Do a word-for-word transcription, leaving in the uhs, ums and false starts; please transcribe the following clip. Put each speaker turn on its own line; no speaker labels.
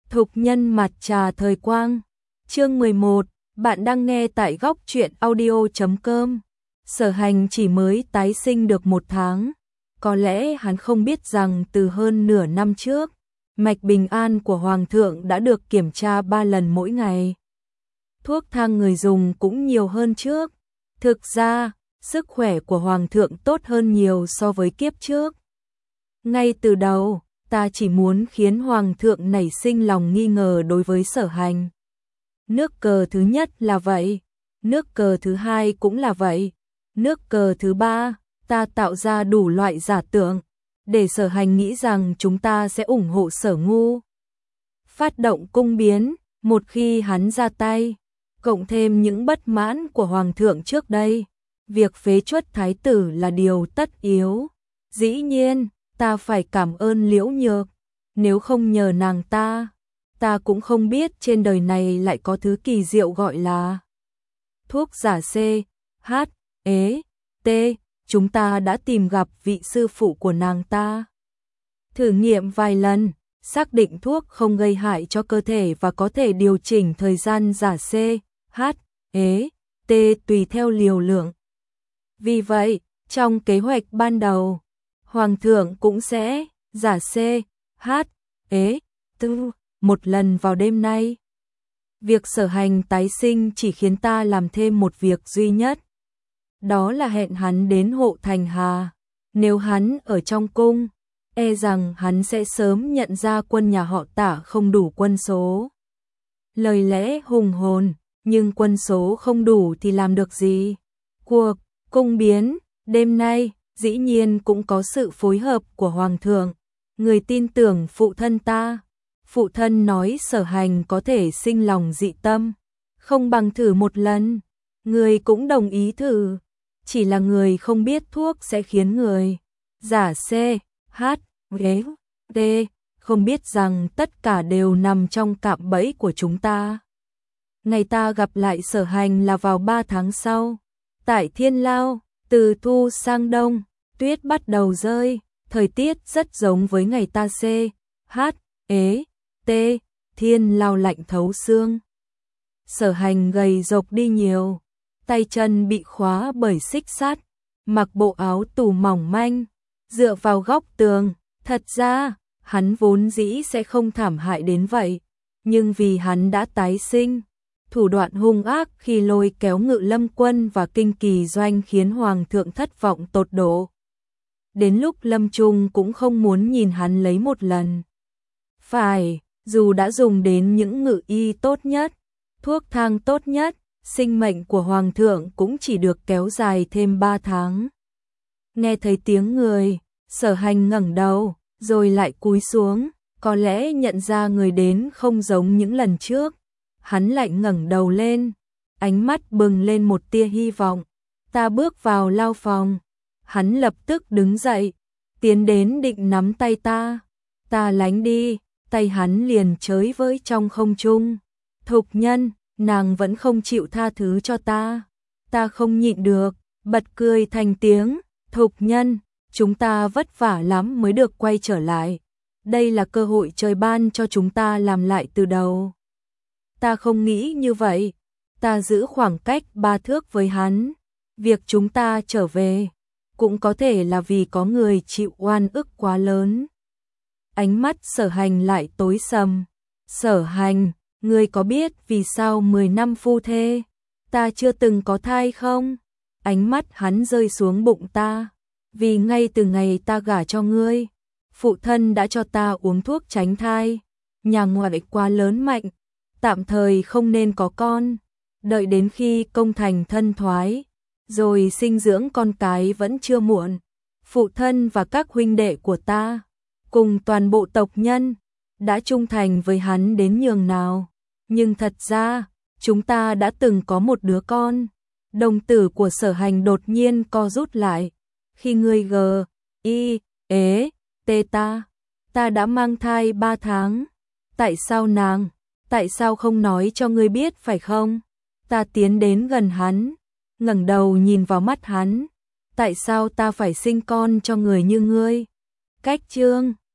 Thục nhân mặt trà thời quang. Chương mười một, bạn đang nghe tại góc truyện audio chấm com. Sở Hành chỉ mới tái sinh được một tháng. Có lẽ hắn không biết rằng từ hơn nửa năm trước, mạch bình an của Hoàng thượng đã được kiểm tra ba lần mỗi ngày. Thuốc thang người dùng cũng nhiều hơn trước. Thực ra, sức khỏe của Hoàng thượng tốt hơn nhiều so với kiếp trước. Ngay từ đầu, ta chỉ muốn khiến Hoàng thượng nảy sinh lòng nghi ngờ đối với Sở Hành. Nước cờ thứ nhất là vậy, nước cờ thứ hai cũng là vậy, nước cờ thứ ba, ta tạo ra đủ loại giả tưởng, để Sở Hành nghĩ rằng chúng ta sẽ ủng hộ Sở Ngu. Phát động cung biến, một khi hắn ra tay, cộng thêm những bất mãn của Hoàng thượng trước đây, việc phế truất thái tử là điều tất yếu. Dĩ nhiên, ta phải cảm ơn Liễu Nhược, nếu không nhờ nàng ta, ta cũng không biết trên đời này lại có thứ kỳ diệu gọi là thuốc giả C, H, E, T, chúng ta đã tìm gặp vị sư phụ của nàng ta. Thử nghiệm vài lần, xác định thuốc không gây hại cho cơ thể và có thể điều chỉnh thời gian giả C, H, E, T tùy theo liều lượng. Vì vậy, trong kế hoạch ban đầu, Hoàng thượng cũng sẽ giả C, H, E, T một lần vào đêm nay. Việc Sở Hành tái sinh chỉ khiến ta làm thêm một việc duy nhất. Đó là hẹn hắn đến hộ Thành Hà. Nếu hắn ở trong cung, e rằng hắn sẽ sớm nhận ra quân nhà họ Tả không đủ quân số. Lời lẽ hùng hồn, nhưng quân số không đủ thì làm được gì? Cuộc cung biến đêm nay dĩ nhiên cũng có sự phối hợp của Hoàng thượng. Người tin tưởng phụ thân ta. Phụ thân nói Sở Hành có thể sinh lòng dị tâm, không bằng thử một lần. Người cũng đồng ý thử, chỉ là người không biết thuốc sẽ khiến người giả C, H, E, T, không biết rằng tất cả đều nằm trong cạm bẫy của chúng ta. Ngày ta gặp lại Sở Hành là vào ba tháng sau. Tại Thiên Lao, từ thu sang đông, tuyết bắt đầu rơi, thời tiết rất giống với ngày ta C, H, E, T, Thiên Lao lạnh thấu xương. Sở Hành gầy rộc đi nhiều, tay chân bị khóa bởi xích sắt, mặc bộ áo tù mỏng manh, dựa vào góc tường. Thật ra, hắn vốn dĩ sẽ không thảm hại đến vậy, nhưng vì hắn đã tái sinh, thủ đoạn hung ác khi lôi kéo Ngự Lâm quân và Kinh Kỳ doanh khiến Hoàng thượng thất vọng tột độ. Đến lúc lâm chung cũng không muốn nhìn hắn lấy một lần. Phải, dù đã dùng đến những ngự y tốt nhất, thuốc thang tốt nhất, sinh mệnh của Hoàng thượng cũng chỉ được kéo dài thêm ba tháng. Nghe thấy tiếng người, Sở Hành ngẩng đầu, rồi lại cúi xuống, có lẽ nhận ra người đến không giống những lần trước. Hắn lại ngẩng đầu lên, ánh mắt bừng lên một tia hy vọng. Ta bước vào lao phòng, hắn lập tức đứng dậy, tiến đến định nắm tay ta. Ta lánh đi, tay hắn liền chới với trong không trung. Thục nhân, nàng vẫn không chịu tha thứ cho ta. Ta không nhịn được, bật cười thành tiếng. Thục nhân, chúng ta vất vả lắm mới được quay trở lại. Đây là cơ hội trời ban cho chúng ta làm lại từ đầu. Ta không nghĩ như vậy. Ta giữ khoảng cách ba thước với hắn. Việc chúng ta trở về cũng có thể là vì có người chịu oan ức quá lớn. Ánh mắt Sở Hành lại tối sầm. Sở Hành, ngươi có biết vì sao mười năm phu thê ta chưa từng có thai không? Ánh mắt hắn rơi xuống bụng ta. Vì ngay từ ngày ta gả cho ngươi, phụ thân đã cho ta uống thuốc tránh thai. Nhà ngoại quá lớn mạnh, tạm thời không nên có con. Đợi đến khi công thành thân thoái, rồi sinh dưỡng con cái vẫn chưa muộn. Phụ thân và các huynh đệ của ta, cùng toàn bộ tộc nhân, đã trung thành với hắn đến nhường nào. Nhưng thật ra, chúng ta đã từng có một đứa con. Đồng tử của Sở Hành đột nhiên co rút lại. Khi ngươi g, i, ế, tê ta, ta đã mang thai ba tháng. Tại sao nàng, tại sao không nói cho ngươi biết phải không? Ta tiến đến gần hắn, ngẩng đầu nhìn vào mắt hắn. Tại sao ta phải sinh con cho người như ngươi? Cách chương